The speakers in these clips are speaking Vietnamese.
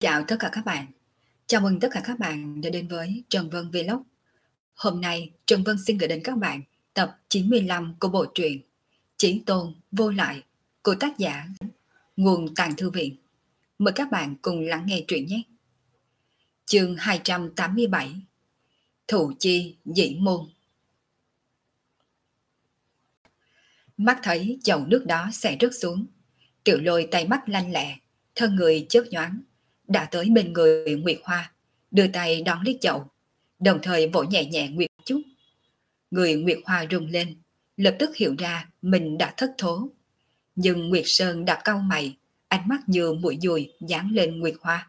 Chào tất cả các bạn. Chào mừng tất cả các bạn đã đến với Trần Vân Vlog. Hôm nay Trần Vân xin gửi đến các bạn tập 95 của bộ truyện Chí Tôn Vô Lại của tác giả Nguồn Tàng Thư Viện. Mời các bạn cùng lắng nghe truyện nhé. Chương 287 Thụ Chi Dĩ Môn. Mắt thấy chậu nước đó sẽ rớt xuống, Tiểu Lôi tay mắt lanh lẹ, thân người chớp nhoáng, đã tới bên người Nguyệt Hoa, đưa tay đón lấy chậu, đồng thời vỗ nhẹ nhẹ Nguyệt chút. Người Nguyệt Hoa rung lên, lập tức hiểu ra mình đã thất thố. Nhưng Nguyệt Sơn đã cau mày, ánh mắt như mũi dùi dán lên Nguyệt Hoa.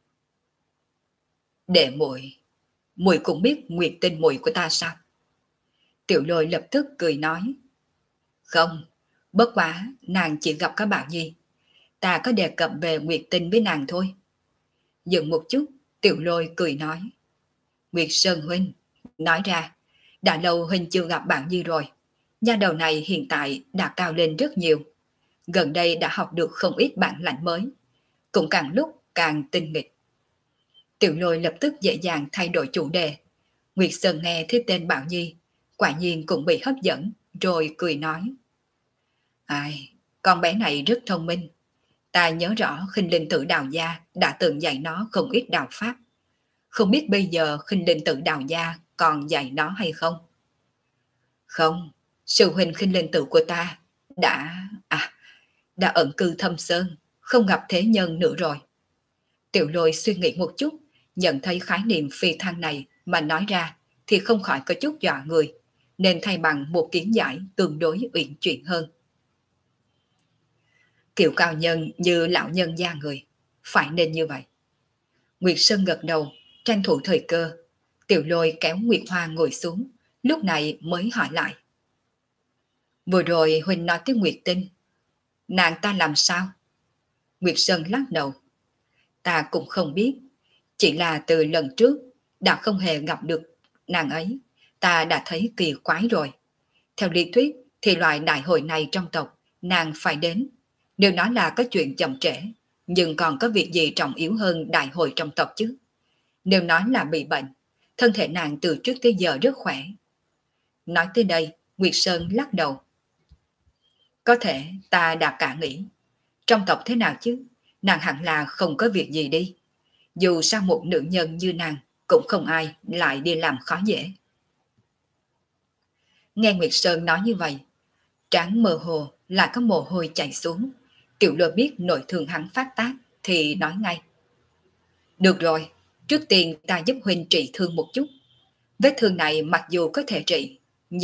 Đệ muội, muội cũng biết Nguyệt Tinh muội của ta sao? Tiểu Lôi lập tức cười nói. Không, bất quá nàng chỉ gặp các bạn nhi. Ta có đề cập về Nguyệt Tinh với nàng thôi. Dừng một chút, Tiểu Lôi cười nói. Nguyệt Sơn huynh, nói ra, đã lâu huynh chưa gặp bạn nhi rồi. Nha đầu này hiện tại đã cao lên rất nhiều. Gần đây đã học được không ít bản lãnh mới. Cũng càng lúc càng tinh nghịch. Tiểu Lôi lập tức dễ dàng thay đổi chủ đề. Nguyệt Sơn nghe thấy tên Bảo Nhi, quả nhiên cũng bị hấp dẫn, rồi cười nói. Ai, con bé này rất thông minh. Ta nhớ rõ Khinh Linh Tử Đào Gia đã từng dạy nó không ít đạo pháp. Không biết bây giờ Khinh Linh Tử Đào Gia còn dạy nó hay không? Không, sư huynh Khinh Linh Tử của ta đã ẩn cư thâm sơn, không gặp thế nhân nữa rồi. Tiểu Lôi suy nghĩ một chút, nhận thấy khái niệm phi thăng này mà nói ra thì không khỏi có chút dọa người, nên thay bằng một kiến giải tương đối uyển chuyển hơn. Kiểu cao nhân như lão nhân gia người, phải nên như vậy. Nguyệt Sơn gật đầu, tranh thủ thời cơ. Tiểu Lôi kéo Nguyệt Hoa ngồi xuống, lúc này mới hỏi lại. Vừa rồi huynh nói tới Nguyệt Tinh, nàng ta làm sao? Nguyệt Sơn lắc đầu. Ta cũng không biết, chỉ là từ lần trước đã không hề gặp được nàng ấy, ta đã thấy kỳ quái rồi. Theo lý thuyết thì loại đại hội này trong tộc nàng phải đến. Nếu nói là có chuyện chậm trễ, nhưng còn có việc gì trọng yếu hơn đại hội trong tộc chứ? Nếu nói là bị bệnh, thân thể nàng từ trước tới giờ rất khỏe. Nói tới đây, Nguyệt Sơn lắc đầu. Có thể ta đã cả nghĩ. Trong tộc thế nào chứ? Nàng hẳn là không có việc gì đi. Dù sao một nữ nhân như nàng, cũng không ai lại đi làm khó dễ. Nghe Nguyệt Sơn nói như vậy, trán mơ hồ lại có mồ hôi chảy xuống. Tiểu Lôi biết nội thương hắn phát tác thì nói ngay. Được rồi, trước tiên ta giúp huynh trị thương một chút. Vết thương này mặc dù có thể trị,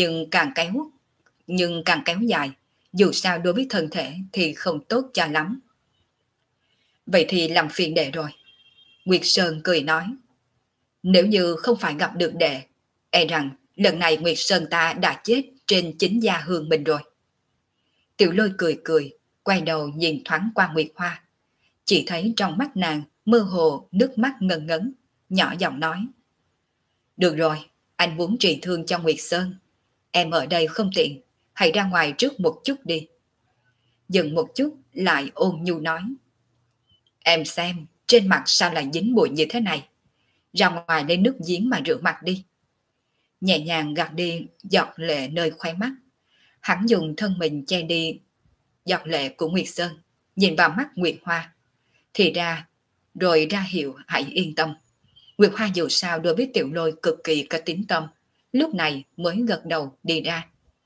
nhưng càng kéo dài, dù sao đối với thân thể thì không tốt cho lắm. Vậy thì làm phiền đệ rồi. Nguyệt Sơn cười nói. Nếu như không phải gặp được đệ, e rằng lần này Nguyệt Sơn ta đã chết trên chính gia hương mình rồi. Tiểu Lôi cười cười, quay đầu nhìn thoáng qua Nguyệt Hoa. Chỉ thấy trong mắt nàng mơ hồ nước mắt ngần ngấn, nhỏ giọng nói. Được rồi, anh muốn trị thương cho Nguyệt Sơn. Em ở đây không tiện, hãy ra ngoài trước một chút đi. Dừng một chút lại ôn nhu nói. Em xem, trên mặt sao lại dính bụi như thế này? Ra ngoài lấy nước giếng mà rửa mặt đi. Nhẹ nhàng gạt đi giọt lệ nơi khóe mắt. Hắn dùng thân mình che đi giọt lệ của Nguyệt Sơn, nhìn vào mắt Nguyệt Hoa. Thì ra, rồi ra hiệu hãy yên tâm. Nguyệt Hoa dù sao đối với Tiểu Lôi cực kỳ có tín tâm, lúc này mới gật đầu đi ra.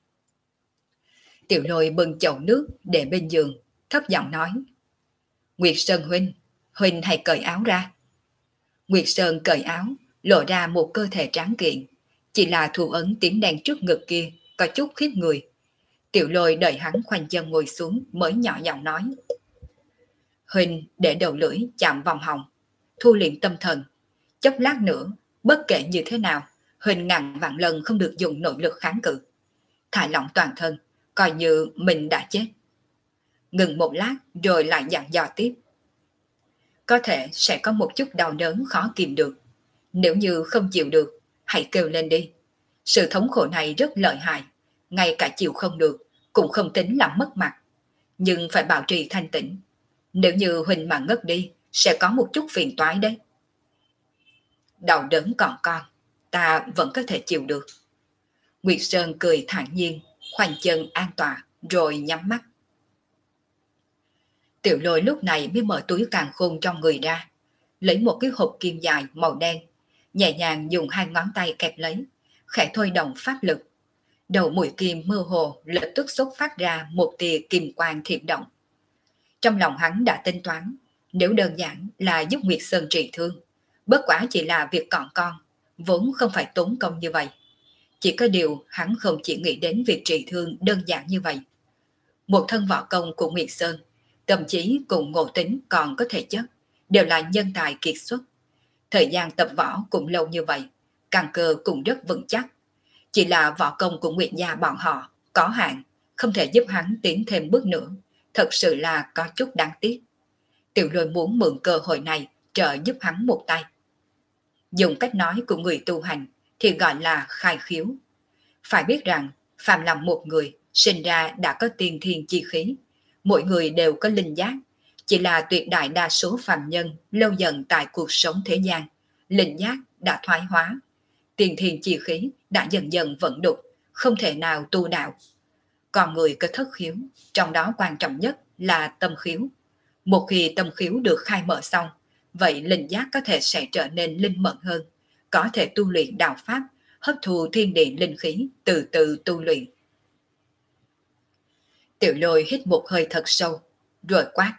Tiểu Lôi bưng chậu nước để bên giường, thấp giọng nói. Nguyệt Sơn huynh, huynh hãy cởi áo ra. Nguyệt Sơn cởi áo, lộ ra một cơ thể tráng kiện, chỉ là thủ ấn tím đen trước ngực kia có chút khiếp người. Tiểu Lôi đợi hắn khoanh chân ngồi xuống mới nhỏ giọng nói. Huynh để đầu lưỡi chạm vòng họng, thu liệm tâm thần. Chốc lát nữa, bất kể như thế nào, Huynh ngàn vạn lần không được dùng nội lực kháng cự. Thả lỏng toàn thân, coi như mình đã chết. Ngừng một lát rồi lại dặn dò tiếp. Có thể sẽ có một chút đau đớn khó kìm được. Nếu như không chịu được, hãy kêu lên đi. Sự thống khổ này rất lợi hại, ngay cả chịu không được, cũng không tính làm mất mặt. Nhưng phải bảo trì thanh tĩnh. Nếu như Huynh mà ngất đi, sẽ có một chút phiền toái đấy. Đau đớn còn con, ta vẫn có thể chịu được. Nguyệt Sơn cười thản nhiên, khoanh chân an tọa, rồi nhắm mắt. Tiểu Lôi lúc này mới mở túi càn khôn trong người ra, lấy một cái hộp kim dài màu đen, nhẹ nhàng dùng hai ngón tay kẹp lấy, khẽ thôi động pháp lực. Đầu mũi kim mơ hồ lập tức xuất phát ra một tia kim quang thiểm động. Trong lòng hắn đã tính toán, nếu đơn giản là giúp Nguyệt Sơn trị thương, bất quá chỉ là việc còn con, vốn không phải tốn công như vậy. Chỉ có điều hắn không chỉ nghĩ đến việc trị thương đơn giản như vậy. Một thân võ công của Nguyệt Sơn, thậm chí cùng ngộ tính còn có thể chất, đều là nhân tài kiệt xuất. Thời gian tập võ cũng lâu như vậy, căn cơ cũng rất vững chắc. Chỉ là võ công của Nguyệt gia bọn họ có hạn, không thể giúp hắn tiến thêm bước nữa, thật sự là có chút đáng tiếc. Tiểu Lôi muốn mượn cơ hội này trợ giúp hắn một tay. Dùng cách nói của người tu hành thì gọi là khai khiếu. Phải biết rằng, phàm là một người sinh ra đã có tiên thiên chi khí, mỗi người đều có linh giác, chỉ là tuyệt đại đa số phàm nhân lâu dần tại cuộc sống thế gian, linh giác đã thoái hóa, tiên thiên chi khí đã dần dần vận đục, không thể nào tu đạo. Còn người có thất khiếu, trong đó quan trọng nhất là tâm khiếu. Một khi tâm khiếu được khai mở xong, vậy linh giác có thể sẽ trở nên linh mẫn hơn, có thể tu luyện đạo pháp, hấp thu thiên địa linh khí, từ từ tu luyện. Tiểu Lôi hít một hơi thật sâu, rồi quát.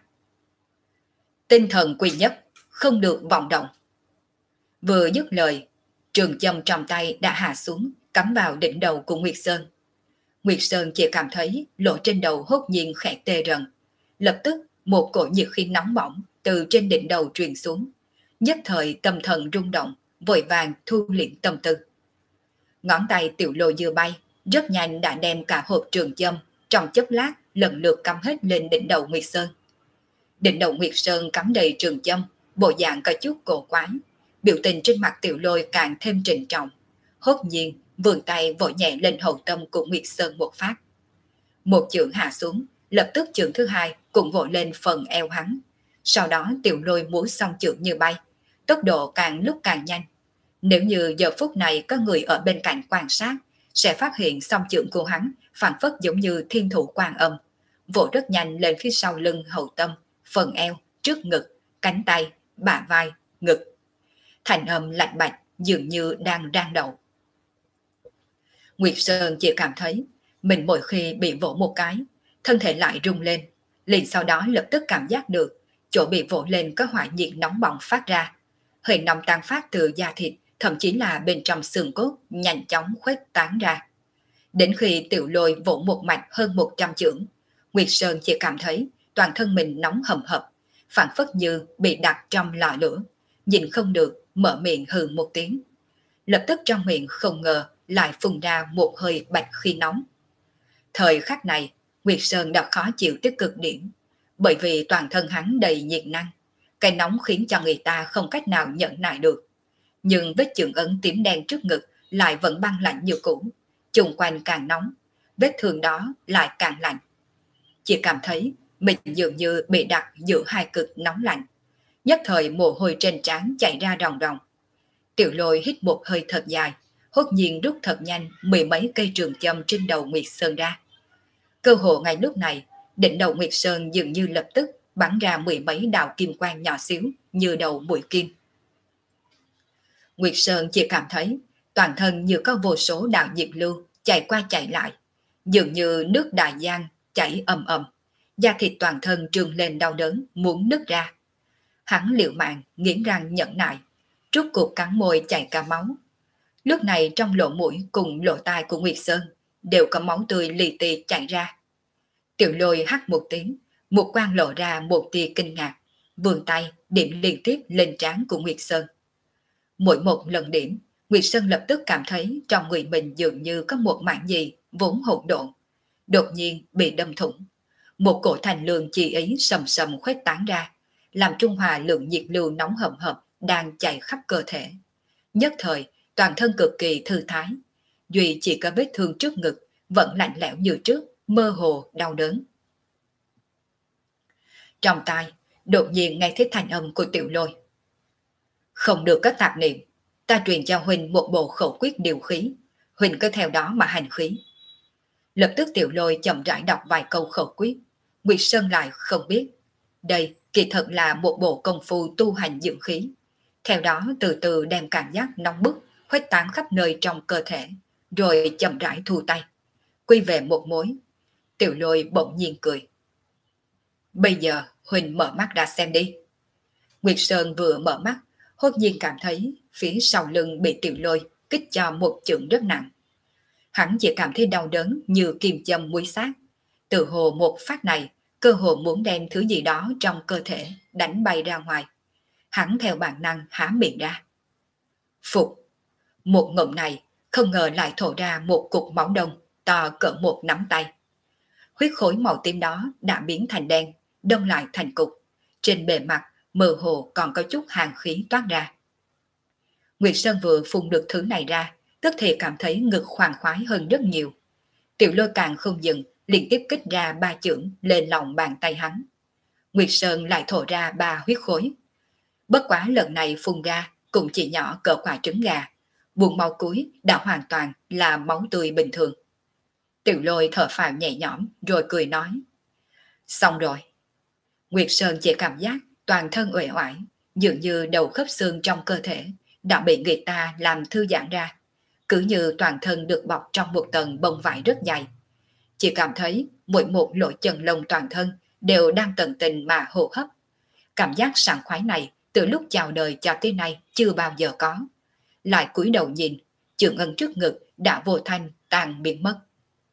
Tinh thần quy nhất, không được vọng động. Vừa dứt lời, trường châm trong tay đã hạ xuống, cắm vào đỉnh đầu của Nguyệt Sơn. Nguyệt Sơn chỉ cảm thấy lỗ trên đầu hốt nhiên khẽ tê rần. Lập tức một cỗ nhiệt khí nóng bỏng từ trên đỉnh đầu truyền xuống. Nhất thời tâm thần rung động, vội vàng thu liễm tâm tư. Ngón tay Tiểu Lôi vừa bay, rất nhanh đã đem cả hộp trường châm trong chốc lát lần lượt cắm hết lên đỉnh đầu Nguyệt Sơn. Đỉnh đầu Nguyệt Sơn cắm đầy trường châm, bộ dạng có chút cổ quái, biểu tình trên mặt Tiểu Lôi càng thêm trịnh trọng. Hốt nhiên vươn tay vỗ nhẹ lên hậu tâm của Nguyệt Sơn một phát. Một chưởng hạ xuống, lập tức chưởng thứ hai cũng vỗ lên phần eo hắn. Sau đó Tiểu Lôi múa xong chưởng như bay, tốc độ càng lúc càng nhanh. Nếu như giờ phút này có người ở bên cạnh quan sát, sẽ phát hiện song chưởng của hắn phản phất giống như thiên thủ quan âm, vỗ rất nhanh lên phía sau lưng hậu tâm, phần eo, trước ngực, cánh tay, bả vai, ngực. Thành âm lạnh bạch dường như đang rang đậu. Nguyệt Sơn chỉ cảm thấy mình mỗi khi bị vỗ một cái, thân thể lại rung lên, liền sau đó lập tức cảm giác được chỗ bị vỗ lên có hỏa nhiệt nóng bỏng phát ra. Hơi nóng tan phát từ da thịt, thậm chí là bên trong xương cốt nhanh chóng khuếch tán ra. Đến khi Tiểu Lôi vỗ một mạch hơn 100 chưởng, Nguyệt Sơn chỉ cảm thấy toàn thân mình nóng hầm hập, phản phất như bị đặt trong lò lửa, nhìn không được, mở miệng hừ một tiếng. Lập tức trong miệng không ngờ lại phun ra một hơi bạch khí nóng. Thời khắc này, Nguyệt Sơn đã khó chịu tới cực điểm, bởi vì toàn thân hắn đầy nhiệt năng, cái nóng khiến cho người ta không cách nào nhẫn nại được. Nhưng vết chưởng ấn tím đen trước ngực lại vẫn băng lạnh như cũ, chung quanh càng nóng, vết thương đó lại càng lạnh. Chỉ cảm thấy mình dường như bị đặt giữa hai cực nóng lạnh. Nhất thời mồ hôi trên trán chảy ra ròng ròng. Tiểu Lôi hít một hơi thật dài, hốt nhiên rút thật nhanh mười mấy cây trường châm trên đầu Nguyệt Sơn ra. Cơ hồ ngay lúc này, đỉnh đầu Nguyệt Sơn dường như lập tức bắn ra mười mấy đạo kim quang nhỏ xíu như đầu mũi kim. Nguyệt Sơn chỉ cảm thấy toàn thân như có vô số đạo nhiệt lưu chạy qua chạy lại, dường như nước đại giang chảy ầm ầm, da thịt toàn thân trương lên đau đớn muốn nứt ra. Hắn liều mạng nghiến răng nhẫn nại, rút cuộc cắn môi chảy cả máu. Lúc này trong lỗ mũi cùng lỗ tai của Nguyệt Sơn đều có máu tươi lì tì chảy ra. Tiểu Lôi hắt một tiếng, một quan lộ ra một tia kinh ngạc, vươn tay điểm liên tiếp lên trán của Nguyệt Sơn. Mỗi một lần điểm, Nguyệt Sơn lập tức cảm thấy trong người mình dường như có một mảng gì vốn hỗn độn, đột nhiên bị đâm thủng. Một cổ thành lương chi ý sầm sầm khuếch tán ra, làm trung hòa lượng nhiệt lưu nóng hầm hập đang chạy khắp cơ thể. Nhất thời, toàn thân cực kỳ thư thái. Duy chỉ có vết thương trước ngực vẫn lạnh lẽo như trước, mơ hồ đau đớn. Trong tai, đột nhiên nghe thấy thanh âm của Tiểu Lôi. Không được có tạp niệm, ta truyền cho huynh một bộ khẩu quyết điều khí, huynh cứ theo đó mà hành khí. Lập tức Tiểu Lôi chậm rãi đọc vài câu khẩu quyết, Nguyệt Sơn lại không biết. Đây kỳ thật là một bộ công phu tu hành dưỡng khí, theo đó từ từ đem cảm giác nóng bức khuếch tán khắp nơi trong cơ thể, rồi chậm rãi thu tay, quy về một mối. Tiểu Lôi bỗng nhiên cười. Bây giờ huynh mở mắt ra xem đi. Nguyệt Sơn vừa mở mắt, hốt nhiên cảm thấy phía sau lưng bị Tiểu Lôi kích cho một chưởng rất nặng. Hắn chỉ cảm thấy đau đớn như kim châm muối xác. Từ hồ một phát này, cơ hồ muốn đem thứ gì đó trong cơ thể đánh bay ra ngoài. Hắn theo bản năng há miệng ra. Phục! Một ngụm này không ngờ lại thổ ra một cục máu đông to cỡ một nắm tay. Huyết khối màu tím đó đã biến thành đen, đông lại thành cục. Trên bề mặt mơ hồ còn có chút hàn khí toát ra. Nguyệt Sơn vừa phun được thứ này ra, tức thì cảm thấy ngực khoan khoái hơn rất nhiều. Tiểu Lôi càng không dừng, liên tiếp kích ra 3 chưởng lên lòng bàn tay hắn. Nguyệt Sơn lại thổ ra 3 huyết khối. Bất quá lần này phun ra cũng chỉ nhỏ cỡ quả trứng gà, buồng máu cuối đã hoàn toàn là máu tươi bình thường. Tiểu Lôi thở phào nhẹ nhõm rồi cười nói. Xong rồi. Nguyệt Sơn chỉ cảm giác toàn thân uể oải, dường như đầu khớp xương trong cơ thể đã bị người ta làm thư giãn ra, cứ như toàn thân được bọc trong một tầng bông vải rất dày. Chỉ cảm thấy mỗi một lỗ chân lông toàn thân đều đang tận tình mà hô hấp. Cảm giác sảng khoái này từ lúc chào đời cho tới nay chưa bao giờ có. Lại cúi đầu nhìn, chưởng ân trước ngực đã vô thanh tan biến mất.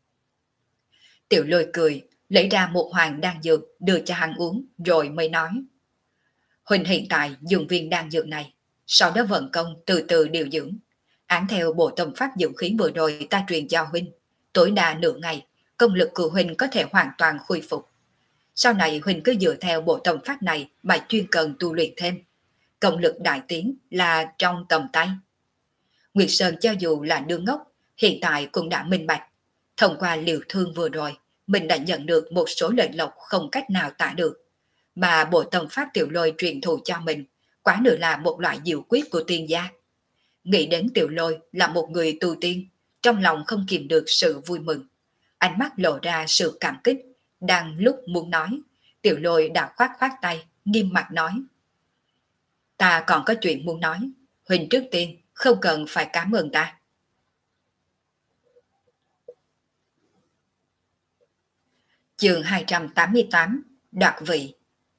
Tiểu Lôi cười, lấy ra một hoàng đan dược đưa cho hắn uống rồi mới nói. Huynh hiện tại dùng viên đan dược này, sau đó vận công từ từ điều dưỡng. Án theo bộ tâm pháp dưỡng khí vừa rồi ta truyền cho huynh, tối đa nửa ngày, công lực của huynh có thể hoàn toàn khôi phục. Sau này huynh cứ dựa theo bộ tâm pháp này mà chuyên cần tu luyện thêm. Công lực đại tiến là trong tầm tay. Nguyệt Sơn cho dù là đứa ngốc, hiện tại cũng đã minh bạch. Thông qua liều thương vừa rồi, mình đã nhận được một số lợi lộc không cách nào tả được. Mà bộ tâm pháp Tiểu Lôi truyền thụ cho mình, quá nữa là một loại diệu quyết của tiên gia. Nghĩ đến Tiểu Lôi là một người tu tiên, trong lòng không kìm được sự vui mừng. Ánh mắt lộ ra sự cảm kích, đang lúc muốn nói, Tiểu Lôi đã khoát khoát tay, nghiêm mặt nói. Ta còn có chuyện muốn nói, huynh trước tiên không cần phải cảm ơn ta. Chương 288, đoạt vị.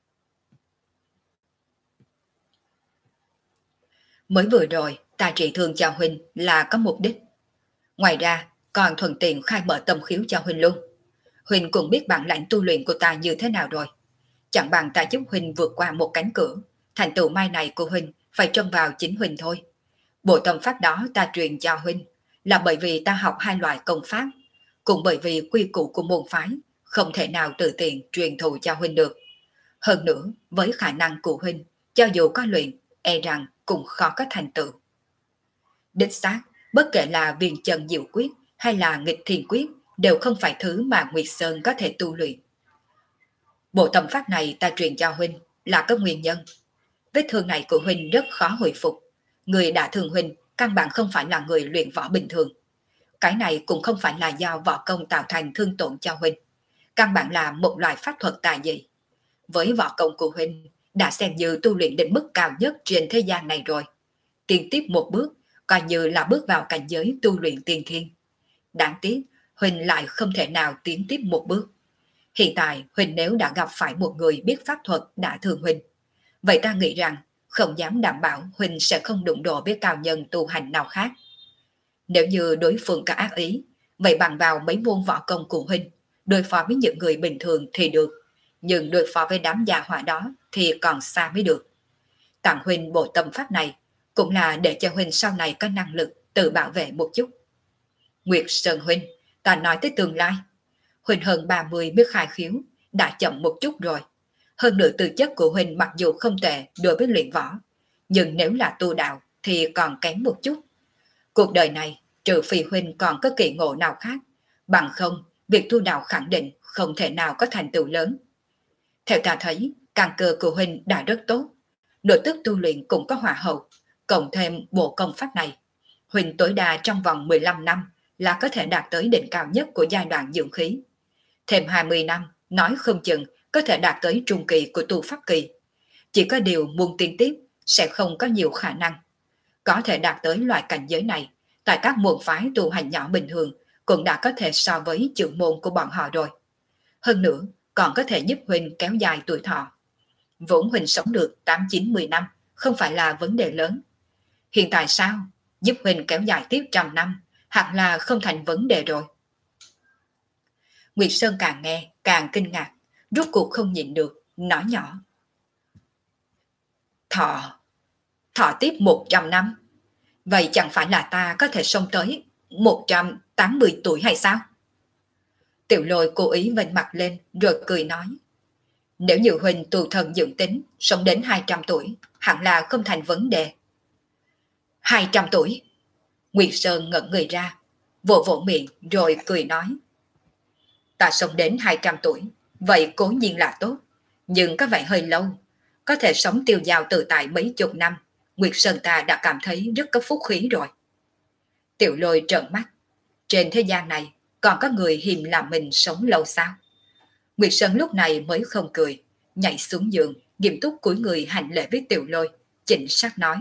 Mới vừa rồi, ta trị thương cho huynh là có mục đích. Ngoài ra, còn thuận tiện khai mở tâm khiếu cho huynh luôn. Huynh cũng biết bản lãnh tu luyện của ta như thế nào rồi. Chẳng bằng ta giúp huynh vượt qua một cánh cửa. Thành tựu mai này của huynh phải trông vào chính huynh thôi. Bộ tâm pháp đó ta truyền cho huynh là bởi vì ta học 2 loại công pháp, cũng bởi vì quy củ của môn phái không thể nào tự tiện truyền thụ cho huynh được. Hơn nữa, với khả năng của huynh, cho dù có luyện, e rằng cũng khó có thành tựu. Đích xác, bất kể là viên chân diệu quyết hay là nghịch thiên quyết đều không phải thứ mà Nguyệt Sơn có thể tu luyện. Bộ tâm pháp này ta truyền cho huynh là có nguyên nhân. Vết thương này của huynh rất khó hồi phục. Người đã thương huynh căn bản không phải là người luyện võ bình thường. Cái này cũng không phải là do võ công tạo thành thương tổn cho huynh. Căn bản là một loại pháp thuật tà dị. Với võ công của huynh đã xem như tu luyện đến mức cao nhất trên thế gian này rồi. Tiến tiếp một bước, coi như là bước vào cảnh giới tu luyện tiên thiên. Đáng tiếc, huynh lại không thể nào tiến tiếp một bước. Hiện tại, huynh nếu đã gặp phải một người biết pháp thuật đã thương huynh, vậy ta nghĩ rằng không dám đảm bảo huynh sẽ không đụng độ với cao nhân tu hành nào khác. Nếu như đối phương có ác ý, vậy bằng vào mấy môn võ công của huynh, đối phó với những người bình thường thì được, nhưng đối phó với đám gia hỏa đó thì còn xa mới được. Tặng huynh bộ tâm pháp này cũng là để cho huynh sau này có năng lực tự bảo vệ một chút. Nguyệt Sơn huynh, ta nói tới tương lai. Huynh hơn 30 biết khai khiếu, đã chậm một chút rồi. Hơn nữa tư chất của huynh mặc dù không tệ đối với luyện võ, nhưng nếu là tu đạo thì còn kém một chút. Cuộc đời này, trừ phi huynh còn có kỳ ngộ nào khác, bằng không, việc tu đạo khẳng định không thể nào có thành tựu lớn. Theo ta thấy, căn cơ của huynh đã rất tốt, nội tức tu luyện cũng có hòa hậu, cộng thêm bộ công pháp này. Huynh tối đa trong vòng 15 năm là có thể đạt tới đỉnh cao nhất của giai đoạn dưỡng khí. Thêm 20 năm, nói không chừng có thể đạt tới trung kỳ của tu pháp kỳ. Chỉ có điều muốn tiến tiếp sẽ không có nhiều khả năng. Có thể đạt tới loại cảnh giới này, tại các môn phái tu hành nhỏ bình thường cũng đã có thể so với trưởng môn của bọn họ rồi. Hơn nữa, còn có thể giúp huynh kéo dài tuổi thọ. Vốn huynh sống được 8-9-10 năm, không phải là vấn đề lớn. Hiện tại sao? Giúp huynh kéo dài tiếp 100 năm, hẳn là không thành vấn đề rồi. Nguyệt Sơn càng nghe, càng kinh ngạc, rốt cuộc không nhịn được, nói nhỏ. Thọ tiếp 100 năm. Vậy chẳng phải là ta có thể sống tới 180 tuổi hay sao? Tiểu Lôi cố ý vênh mặt lên rồi cười nói. Nếu như huynh tu thần dưỡng tính, sống đến 200 tuổi, hẳn là không thành vấn đề. 200 tuổi? Nguyệt Sơn ngẩn người ra, vỗ vỗ miệng rồi cười nói. Ta sống đến 200 tuổi, vậy cố nhiên là tốt, nhưng có vẻ hơi lâu. Có thể sống tiêu dao tự tại mấy chục năm, Nguyệt Sơn ta đã cảm thấy rất có phúc khí rồi. Tiểu Lôi trợn mắt, trên thế gian này còn có người hiềm làm mình sống lâu sao? Nguyệt Sơn lúc này mới không cười, nhảy xuống giường, nghiêm túc cúi người hành lễ với Tiểu Lôi, chỉnh sắc nói.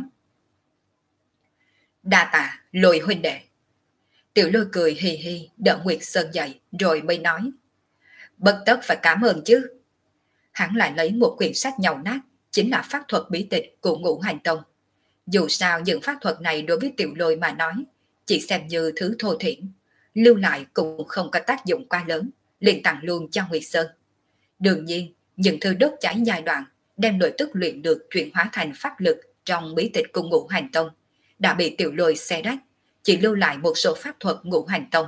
Đa tạ, Lôi huynh đệ. Tiểu Lôi cười hì hì đỡ Nguyệt Sơn dậy rồi mới nói. Bất tất phải cảm ơn chứ. Hắn lại lấy một quyển sách nhàu nát, chính là pháp thuật bí tịch của Ngũ Hành Tông. Dù sao những pháp thuật này đối với Tiểu Lôi mà nói, chỉ xem như thứ thô thiển, lưu lại cũng không có tác dụng quá lớn, liền tặng luôn cho Nguyệt Sơn. Đương nhiên, những thứ đốt cháy giai đoạn, đem nội tức luyện được chuyển hóa thành pháp lực trong bí tịch của Ngũ Hành Tông, đã bị Tiểu Lôi xé rách, chỉ lưu lại một số pháp thuật Ngũ Hành Tông.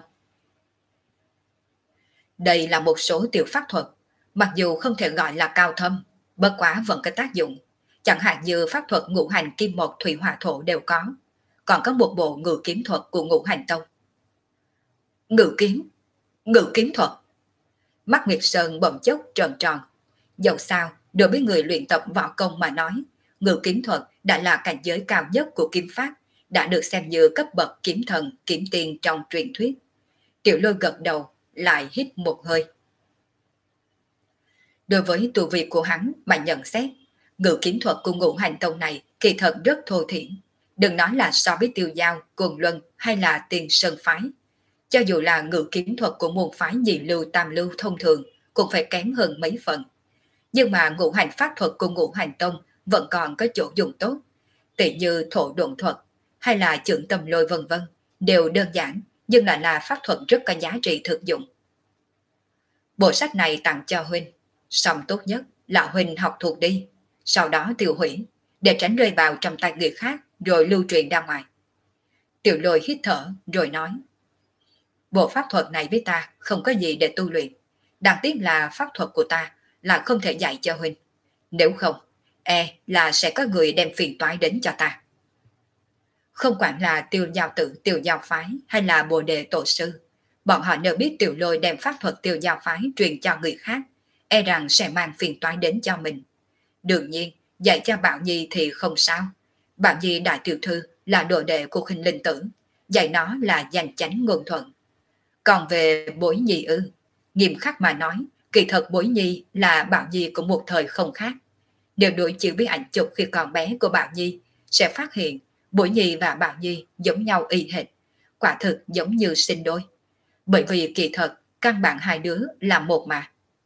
Đây là một số tiểu pháp thuật, mặc dù không thể gọi là cao thâm, bất quá vẫn có tác dụng, chẳng hạn như pháp thuật ngũ hành kim một thủy hỏa thổ đều có, còn có một bộ ngự kiếm thuật của Ngũ Hành Tông. Ngự kiếm thuật. Mắt Nguyệt Sơn bỗng chốc tròn tròn. Dẫu sao, đối với người luyện tập võ công mà nói, ngự kiếm thuật đã là cảnh giới cao nhất của kiếm pháp, đã được xem như cấp bậc kiếm thần, kiếm tiên trong truyền thuyết. Tiểu Lôi gật đầu, lại hít một hơi. Đối với tu vi của hắn mà nhận xét, ngự kiếm thuật của Ngũ Hành Tông này kỳ thật rất thô thiển. Đừng nói là so với Tiêu Giao, Cuồng Luân hay là Tiền Sơn Phái. Cho dù là ngự kiếm thuật của môn phái nhị lưu tam lưu thông thường cũng phải kém hơn mấy phần. Nhưng mà ngũ hành pháp thuật của Ngũ Hành Tông vẫn còn có chỗ dùng tốt. Tỷ như thổ độn thuật hay là chưởng tâm lôi vân vân đều đơn giản nhưng lại là pháp thuật rất có giá trị thực dụng. Bộ sách này tặng cho huynh, xong tốt nhất là huynh học thuộc đi, sau đó tiêu hủy, để tránh rơi vào trong tay người khác rồi lưu truyền ra ngoài. Tiểu Lôi hít thở rồi nói. Bộ pháp thuật này với ta không có gì để tu luyện, đáng tiếc là pháp thuật của ta là không thể dạy cho huynh. Nếu không, là sẽ có người đem phiền toái đến cho ta. Không quản là Tiêu Giao tự Tiêu Giao phái hay là Bồ Đề tổ sư, bọn họ nếu biết Tiểu Lôi đem pháp thuật Tiêu Giao phái truyền cho người khác, rằng sẽ mang phiền toái đến cho mình. Đương nhiên, dạy cho Bảo Nhi thì không sao. Bảo Nhi đại tiểu thư là đồ đệ của Khinh Linh Tử, dạy nó là danh chánh ngôn thuận. Còn về Bối Nhi nghiêm khắc mà nói, kỳ thật Bối Nhi là Bảo Nhi của một thời không khác. Nếu đối chiếu với ảnh chụp khi còn bé của Bảo Nhi, sẽ phát hiện Bối Nhi và Bảo Nhi giống nhau y hệt, quả thực giống như sinh đôi. Bởi vì kỳ thật, căn bản hai đứa là một mà.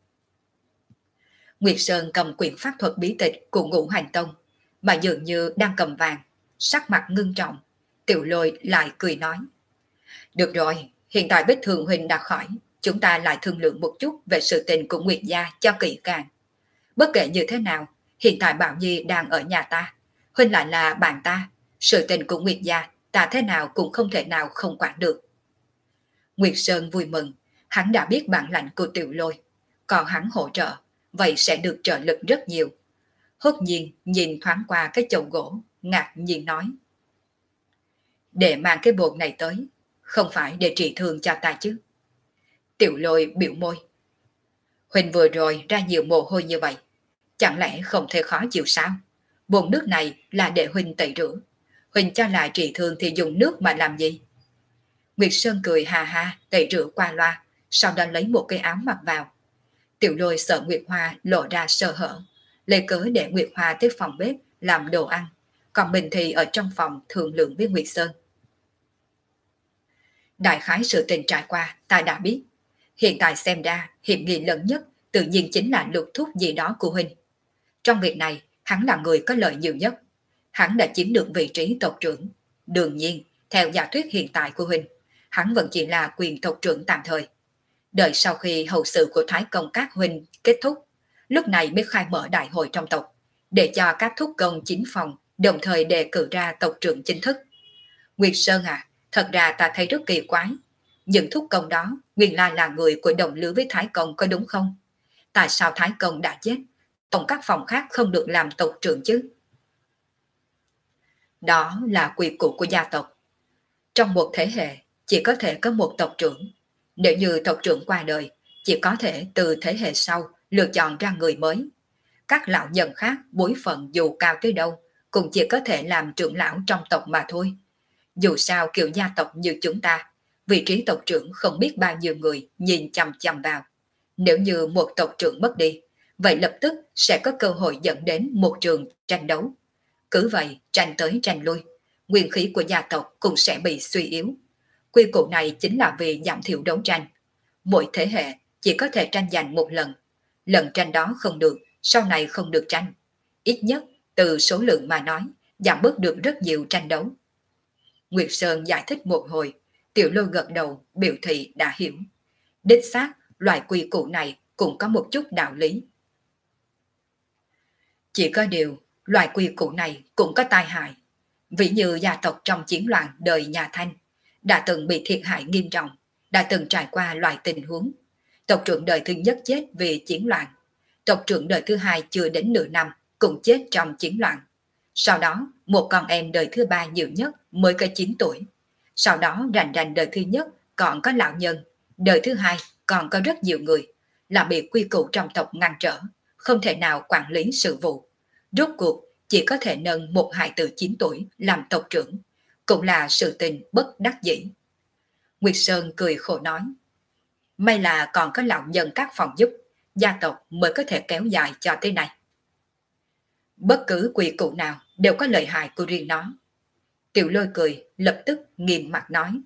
Nguyệt Sơn cầm quyển pháp thuật bí tịch của Ngũ Hành Tông, mà dường như đang cầm vàng, sắc mặt ngưng trọng. Tiểu Lôi lại cười nói. Được rồi, hiện tại vết thương huynh đã khỏi, chúng ta lại thương lượng một chút về sự tình của Nguyệt gia cho kỹ càng. Bất kể như thế nào, hiện tại Bảo Nhi đang ở nhà ta, huynh lại là bạn ta, sự tình của Nguyệt gia ta thế nào cũng không thể nào không quản được. Nguyệt Sơn vui mừng, hắn đã biết bản lãnh của Tiểu Lôi, còn hắn hỗ trợ, vậy sẽ được trợ lực rất nhiều. Hốt nhiên nhìn thoáng qua cái chậu gỗ, ngạc nhiên nói. Để mang cái bột này tới, không phải để trị thương cho ta chứ? Tiểu Lôi biểu môi. Huynh vừa rồi ra nhiều mồ hôi như vậy, Chẳng lẽ không thể khó chịu sao? Bồn nước này là để Huynh tẩy rửa. Huynh cho lại trị thương thì dùng nước mà làm gì? Nguyệt Sơn cười hà ha, tẩy rửa qua loa, sau đó lấy một cái áo mặc vào. Tiểu Lôi sợ Nguyệt Hoa lộ ra sơ hở, lấy cớ để Nguyệt Hoa tới phòng bếp làm đồ ăn, còn mình thì ở trong phòng thương lượng với Nguyệt Sơn. Đại khái sự tình trải qua ta đã biết. Hiện tại xem ra hiểm nghi lớn nhất tự nhiên chính là Lục Thúc gì đó của Huynh. Trong việc này hắn là người có lợi nhiều nhất. Hắn đã chiếm được vị trí tộc trưởng. Đương nhiên, theo giả thuyết hiện tại của Huynh, hắn vẫn chỉ là quyền tộc trưởng tạm thời. Đợi sau khi hậu sự của Thái Công các Huynh kết thúc, lúc này mới khai mở đại hội trong tộc, để cho các thúc công chính phòng đồng thời đề cử ra tộc trưởng chính thức. Nguyệt Sơn à, thật ra ta thấy rất kỳ quái. Những thúc công đó nguyên lai là người của đồng lứa với Thái Công có đúng không? Tại sao Thái Công đã chết, tổng các phòng khác không được làm tộc trưởng chứ? Đó là quy củ của gia tộc. Trong một thế hệ chỉ có thể có một tộc trưởng. Nếu như tộc trưởng qua đời, chỉ có thể từ thế hệ sau lựa chọn ra người mới. Các lão nhân khác bối phận dù cao tới đâu cũng chỉ có thể làm trưởng lão trong tộc mà thôi. Dù sao kiểu gia tộc như chúng ta, vị trí tộc trưởng không biết bao nhiêu người nhìn chằm chằm vào. Nếu như một tộc trưởng mất đi, vậy lập tức sẽ có cơ hội dẫn đến một trường tranh đấu. Cứ vậy, tranh tới tranh lui, nguyên khí của gia tộc cũng sẽ bị suy yếu. Quy củ này chính là vì giảm thiểu đấu tranh. Mỗi thế hệ chỉ có thể tranh giành một lần. Lần tranh đó không được, sau này không được tranh. Ít nhất, từ số lượng mà nói, giảm bớt được rất nhiều tranh đấu. Nguyệt Sơn giải thích một hồi, Tiểu Lôi gật đầu, biểu thị đã hiểu. Đích xác, loại quy củ này cũng có một chút đạo lý. Chỉ có điều, loại quy củ này cũng có tai hại. Ví như gia tộc trong chiến loạn đời nhà Thanh, đã từng bị thiệt hại nghiêm trọng, đã từng trải qua loại tình huống. Tộc trưởng đời thứ nhất chết vì chiến loạn. Tộc trưởng đời thứ hai chưa đến nửa năm cũng chết trong chiến loạn. Sau đó, một con em đời thứ ba nhiều nhất mới có 9 tuổi. Sau đó rành rành đời thứ nhất còn có lão nhân, đời thứ hai còn có rất nhiều người, là bị quy củ trong tộc ngăn trở, không thể nào quản lý sự vụ. Rốt cuộc chỉ có thể nâng một hài tử 9 tuổi làm tộc trưởng, cũng là sự tình bất đắc dĩ. Nguyệt Sơn cười khổ nói, may là còn có lão nhân các phòng giúp, gia tộc mới có thể kéo dài cho tới nay. Bất cứ quy củ nào đều có lợi hại của riêng nó. Tiểu Lôi cười, lập tức nghiêm mặt nói,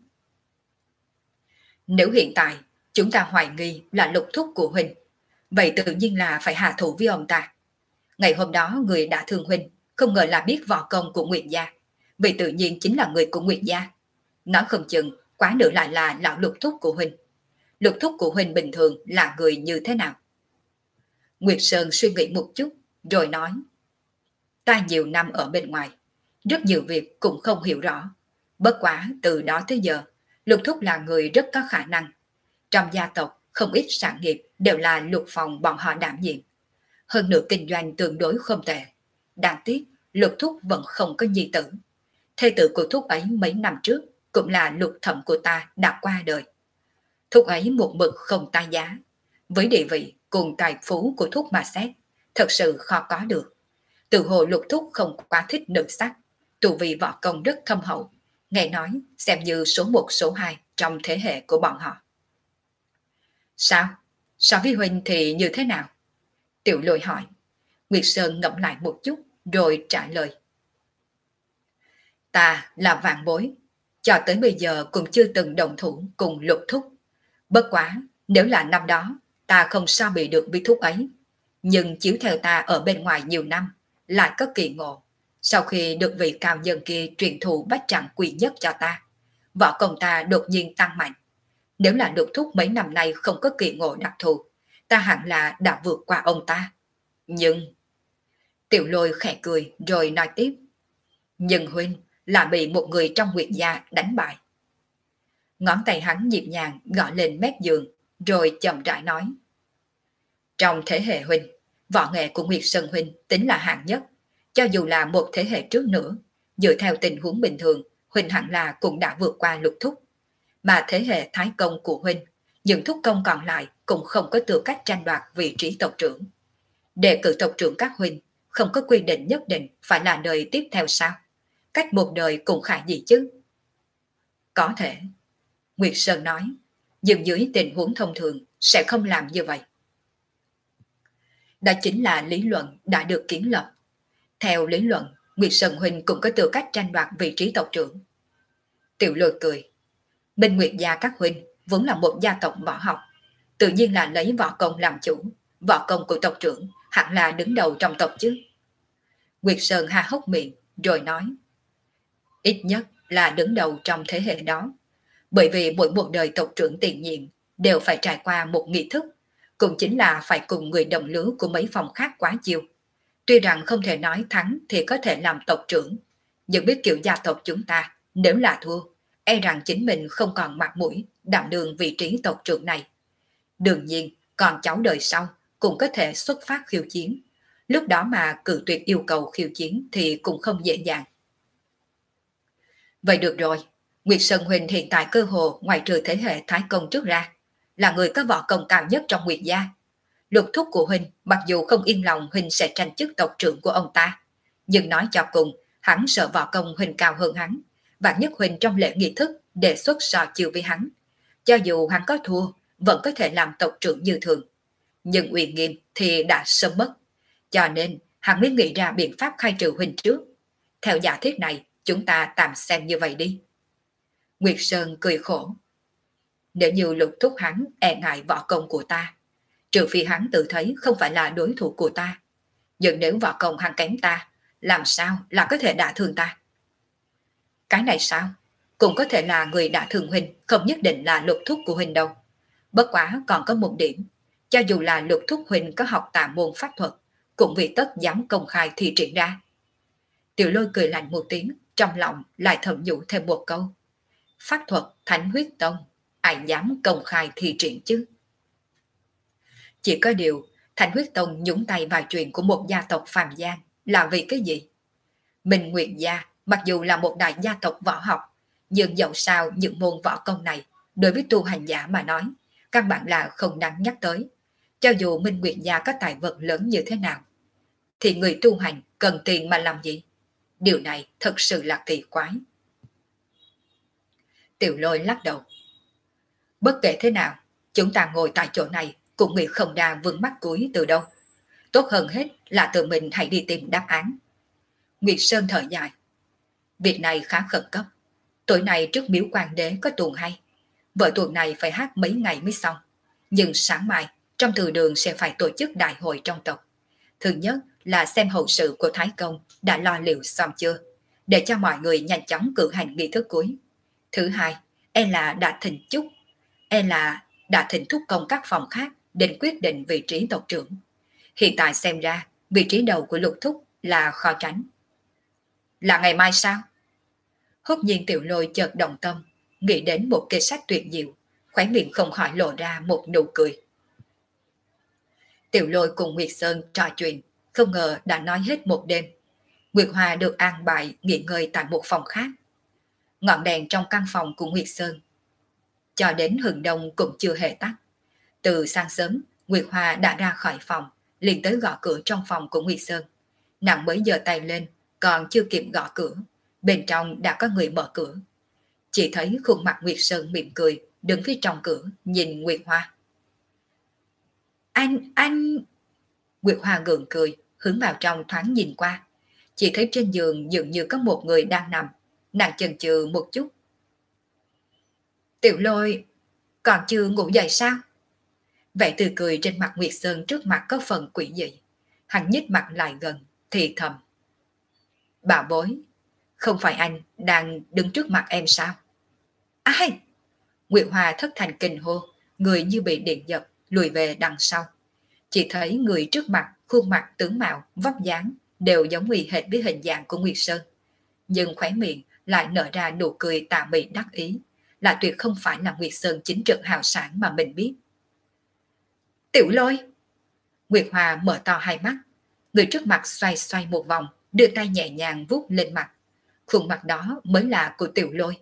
nếu hiện tại chúng ta hoài nghi là Lục Thúc của Huynh, vậy tự nhiên là phải hạ thủ với ông ta. Ngày hôm đó người đã thương Huynh, không ngờ là biết võ công của Nguyệt gia, vì tự nhiên chính là người của Nguyệt gia. Nói không chừng, quá nữa lại là lão Lục Thúc của Huynh. Lục Thúc của Huynh bình thường là người như thế nào? Nguyệt Sơn suy nghĩ một chút, rồi nói, ta nhiều năm ở bên ngoài, rất nhiều việc cũng không hiểu rõ. Bất quá từ đó tới giờ, Lục Thúc là người rất có khả năng. Trong gia tộc, không ít sản nghiệp đều là Lục phòng bọn họ đảm nhiệm. Hơn nữa kinh doanh tương đối không tệ. Đáng tiếc, Lục Thúc vẫn không có nhi tử. Thê tử của Thúc ấy mấy năm trước cũng là Lục thẩm của ta đã qua đời. Thúc ấy một mực không tai giá. Với địa vị cùng tài phú của Thúc mà xét, thật sự khó có được. Từ hồ Lục Thúc không quá thích nữ sắc, tu vi võ công rất thâm hậu, nghe nói xem như số 1 số 2 trong thế hệ của bọn họ. Sao? So với Huynh thì như thế nào? Tiểu Lôi hỏi. Nguyệt Sơn ngẫm lại một chút rồi trả lời. Ta là vạn bối, cho tới bây giờ cũng chưa từng đồng thủ cùng Lục Thúc. Bất quá, nếu là năm đó, ta không sao bị được với Thúc ấy. Nhưng chiếu theo ta ở bên ngoài nhiều năm, lại có kỳ ngộ. Sau khi được vị cao nhân kia truyền thụ bách trạng quỷ nhất cho ta, võ công ta đột nhiên tăng mạnh. Nếu là Lục Thúc mấy năm nay không có kỳ ngộ đặc thù, ta hẳn là đã vượt qua ông ta. Nhưng... Tiểu Lôi khẽ cười rồi nói tiếp. Nhưng Huynh là bị một người trong Nguyệt gia đánh bại. Ngón tay hắn nhịp nhàng gõ lên mép giường, rồi chậm rãi nói. Trong thế hệ Huynh, võ nghệ của Nguyệt Sơn Huynh tính là hạng nhất. Cho dù là một thế hệ trước nữa, dựa theo tình huống bình thường, Huynh hẳn là cũng đã vượt qua Lục Thúc. Mà thế hệ Thái Công của Huynh, những thúc công còn lại cũng không có tư cách tranh đoạt vị trí tộc trưởng. Đề cử tộc trưởng các huynh không có quy định nhất định phải là đời tiếp theo sao? Cách một đời cũng khả gì chứ? Có thể, Nguyệt Sơn nói, nhưng dưới tình huống thông thường sẽ không làm như vậy. Đó chính là lý luận đã được kiến lập. Theo lý luận, Nguyệt Sơn huynh cũng có tư cách tranh đoạt vị trí tộc trưởng. Tiểu Lôi cười. Minh Nguyệt gia các huynh vốn là một gia tộc võ học, tự nhiên là lấy võ công làm chủ. Võ công của tộc trưởng hẳn là đứng đầu trong tộc chứ. Nguyệt Sơn ha hốc miệng rồi nói, ít nhất là đứng đầu trong thế hệ đó, bởi vì mỗi một đời tộc trưởng tiền nhiệm đều phải trải qua một nghi thức, cũng chính là phải cùng người đồng lứa của mấy phòng khác quá chiêu. Tuy rằng không thể nói thắng thì có thể làm tộc trưởng, nhưng biết kiểu gia tộc chúng ta, nếu là thua, e rằng chính mình không còn mặt mũi đảm đương vị trí tộc trưởng này. Đương nhiên, còn cháu đời sau cũng có thể xuất phát khiêu chiến. Lúc đó mà cự tuyệt yêu cầu khiêu chiến thì cũng không dễ dàng. Vậy được rồi, Nguyệt Sơn huynh hiện tại cơ hồ ngoài trừ thế hệ Thái Công trước ra, là người có võ công cao nhất trong Nguyệt gia. Lục thúc của huynh mặc dù không yên lòng huynh sẽ tranh chức tộc trưởng của ông ta, nhưng nói cho cùng, hắn sợ võ công huynh cao hơn hắn, và nhất huynh trong lễ nghi thức đề xuất so chiêu với hắn. Cho dù hắn có thua, vẫn có thể làm tộc trưởng như thường. Nhưng uy nghiêm thì đã sớm mất, cho nên hắn mới nghĩ ra biện pháp khai trừ huynh trước. Theo giả thiết này, chúng ta tạm xem như vậy đi. Nguyệt Sơn cười khổ. Nếu như lục thúc hắn e ngại võ công của ta, trừ phi hắn tự thấy không phải là đối thủ của ta. Nhưng nếu võ công hắn kém ta, làm sao là có thể đả thương ta? Cái này sao? Cũng có thể là người đả thương huynh, không nhất định là lục thúc của huynh đâu. Bất quá còn có một điểm, cho dù là lục thúc huynh có học tà môn pháp thuật, cũng vì tất dám công khai thi triển ra. Tiểu Lôi cười lạnh một tiếng, trong lòng lại thầm nhủ thêm một câu. Pháp thuật Thánh Huyết Tông, ai dám công khai thi triển chứ? Chỉ có điều, Thánh Huyết Tông nhúng tay vào chuyện của một gia tộc phàm gian là vì cái gì? Minh Nguyệt gia mặc dù là một đại gia tộc võ học, nhưng dẫu sao những môn võ công này đối với tu hành giả mà nói, căn bản là không đáng nhắc tới. Cho dù Minh Nguyệt gia có tài vật lớn như thế nào, thì người tu hành cần tiền mà làm gì? Điều này thật sự là kỳ quái. Tiểu Lôi lắc đầu. Bất kể thế nào, chúng ta ngồi tại chỗ này cũng nghĩ không ra vướng mắc cuối từ đâu. Tốt hơn hết là tự mình hãy đi tìm đáp án. Nguyệt Sơn thở dài. Việc này khá khẩn cấp. Tối nay trước miếu quan đế có tuồng hay. Vở tuồng này phải hát mấy ngày mới xong. Nhưng sáng mai, trong từ đường sẽ phải tổ chức đại hội trong tộc. Thứ nhất là xem hậu sự của Thái Công đã lo liệu xong chưa, để cho mọi người nhanh chóng cử hành nghi thức cuối. Thứ hai, e là đã thỉnh thúc công các phòng khác đến quyết định vị trí tộc trưởng. Hiện tại xem ra, vị trí đầu của lục thúc là khó tránh. Là ngày mai sao? Hốt nhiên Tiểu Lôi chợt động tâm, nghĩ đến một kế sách tuyệt diệu, khóe miệng không khỏi lộ ra một nụ cười. Tiểu Lôi cùng Nguyệt Sơn trò chuyện, không ngờ đã nói hết một đêm. Nguyệt Hoa được an bài nghỉ ngơi tại một phòng khác. Ngọn đèn trong căn phòng của Nguyệt Sơn cho đến hừng đông cũng chưa hề tắt. Từ sáng sớm, Nguyệt Hoa đã ra khỏi phòng, liền tới gõ cửa trong phòng của Nguyệt Sơn. Nàng mới giơ tay lên, còn chưa kịp gõ cửa, bên trong đã có người mở cửa. Chỉ thấy khuôn mặt Nguyệt Sơn mỉm cười, đứng phía trong cửa, nhìn Nguyệt Hoa. Anh... Nguyệt Hoa gượng cười, hướng vào trong thoáng nhìn qua. Chỉ thấy trên giường dường như có một người đang nằm, nàng chần chừ một chút. Tiểu Lôi, còn chưa ngủ dậy sao? Vẻ tươi cười trên mặt Nguyệt Sơn trước mặt có phần quỷ dị. Hắn nhích mặt lại gần, thì thầm. Bảo bối, không phải anh đang đứng trước mặt em sao? Ai? Nguyệt Hoa thất thành kinh hô, người như bị điện giật, lùi về đằng sau. Chỉ thấy người trước mặt, khuôn mặt tướng mạo, vóc dáng đều giống y hệt với hình dạng của Nguyệt Sơn. Nhưng khóe miệng lại nở ra nụ cười tà mị đắc ý, là tuyệt không phải là Nguyệt Sơn chính trực hào sản mà mình biết. Tiểu Lôi! Nguyệt Hoa mở to hai mắt, người trước mặt xoay xoay một vòng, đưa tay nhẹ nhàng vuốt lên mặt. Khuôn mặt đó mới là của Tiểu Lôi.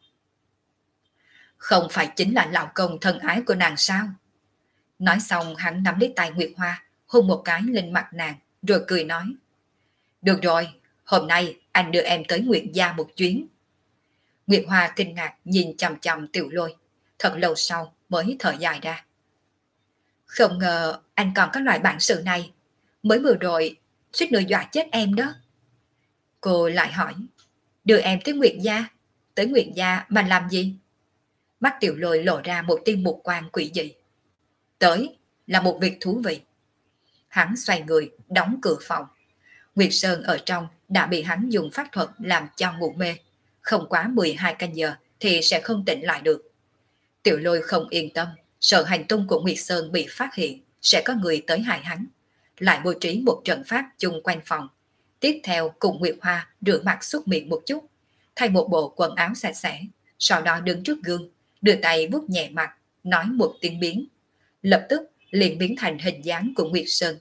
Không phải chính là lão công thân ái của nàng sao? Nói xong hắn nắm lấy tay Nguyệt Hoa, hôn một cái lên mặt nàng, rồi cười nói. Được rồi, hôm nay anh đưa em tới Nguyệt gia một chuyến. Nguyệt Hoa kinh ngạc nhìn chằm chằm Tiểu Lôi, thật lâu sau mới thở dài ra. Không ngờ anh còn có loại bản sự này, mới vừa rồi suýt nữa dọa chết em đó. Cô lại hỏi, đưa em tới Nguyệt gia mà làm gì? Mắt Tiểu Lôi lộ ra một tia mục quang quỷ dị. Tới là một việc thú vị. Hắn xoay người, đóng cửa phòng. Nguyệt Sơn ở trong đã bị hắn dùng pháp thuật làm cho ngủ mê. Không quá 12 canh giờ thì sẽ không tỉnh lại được. Tiểu Lôi không yên tâm, sợ hành tung của Nguyệt Sơn bị phát hiện, sẽ có người tới hại hắn. Lại bố trí một trận pháp chung quanh phòng. Tiếp theo cùng Nguyệt Hoa rửa mặt súc miệng một chút, thay một bộ quần áo sạch sẽ, sau đó đứng trước gương, đưa tay vuốt nhẹ mặt, nói một tiếng biến. Lập tức liền biến thành hình dáng của Nguyệt Sơn.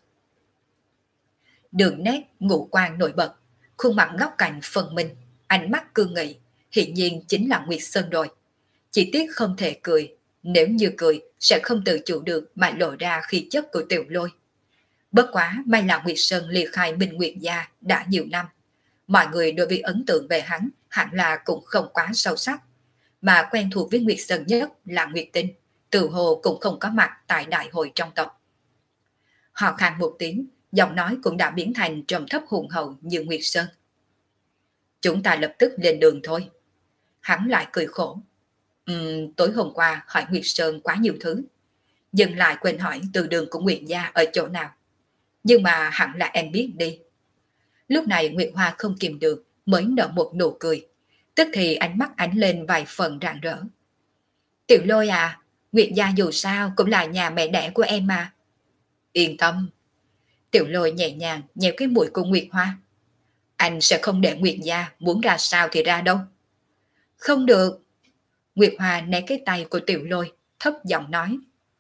Đường nét ngũ quan nổi bật, khuôn mặt góc cạnh phân minh, ánh mắt cương nghị, hiển nhiên chính là Nguyệt Sơn rồi. Chỉ tiếc không thể cười, nếu như cười sẽ không tự chủ được mà lộ ra khí chất của Tiểu Lôi. Bất quá may là Nguyệt Sơn ly khai Minh Nguyệt gia đã nhiều năm, mọi người đối với ấn tượng về hắn hẳn là cũng không quá sâu sắc, mà quen thuộc với Nguyệt Sơn nhất là Nguyệt Tinh, tự hồ cũng không có mặt tại đại hội trong tộc. Họ khan một tiếng, giọng nói cũng đã biến thành trầm thấp hùng hậu như Nguyệt Sơn. Chúng ta lập tức lên đường thôi. Hắn lại cười khổ. Tối hôm qua hỏi Nguyệt Sơn quá nhiều thứ, dừng lại quên hỏi từ đường của Nguyệt gia ở chỗ nào. Nhưng mà hẳn là em biết đi. Lúc này Nguyệt Hoa không kìm được, mới nở một nụ cười. Tức thì ánh mắt ánh lên vài phần rạng rỡ. Tiểu Lôi à, Nguyệt gia dù sao cũng là nhà mẹ đẻ của em mà. Yên tâm. Tiểu Lôi nhẹ nhàng nhéo cái mũi của Nguyệt Hoa. Anh sẽ không để Nguyệt gia muốn ra sao thì ra đâu. Không được. Nguyệt Hoa né cái tay của Tiểu Lôi, thấp giọng nói.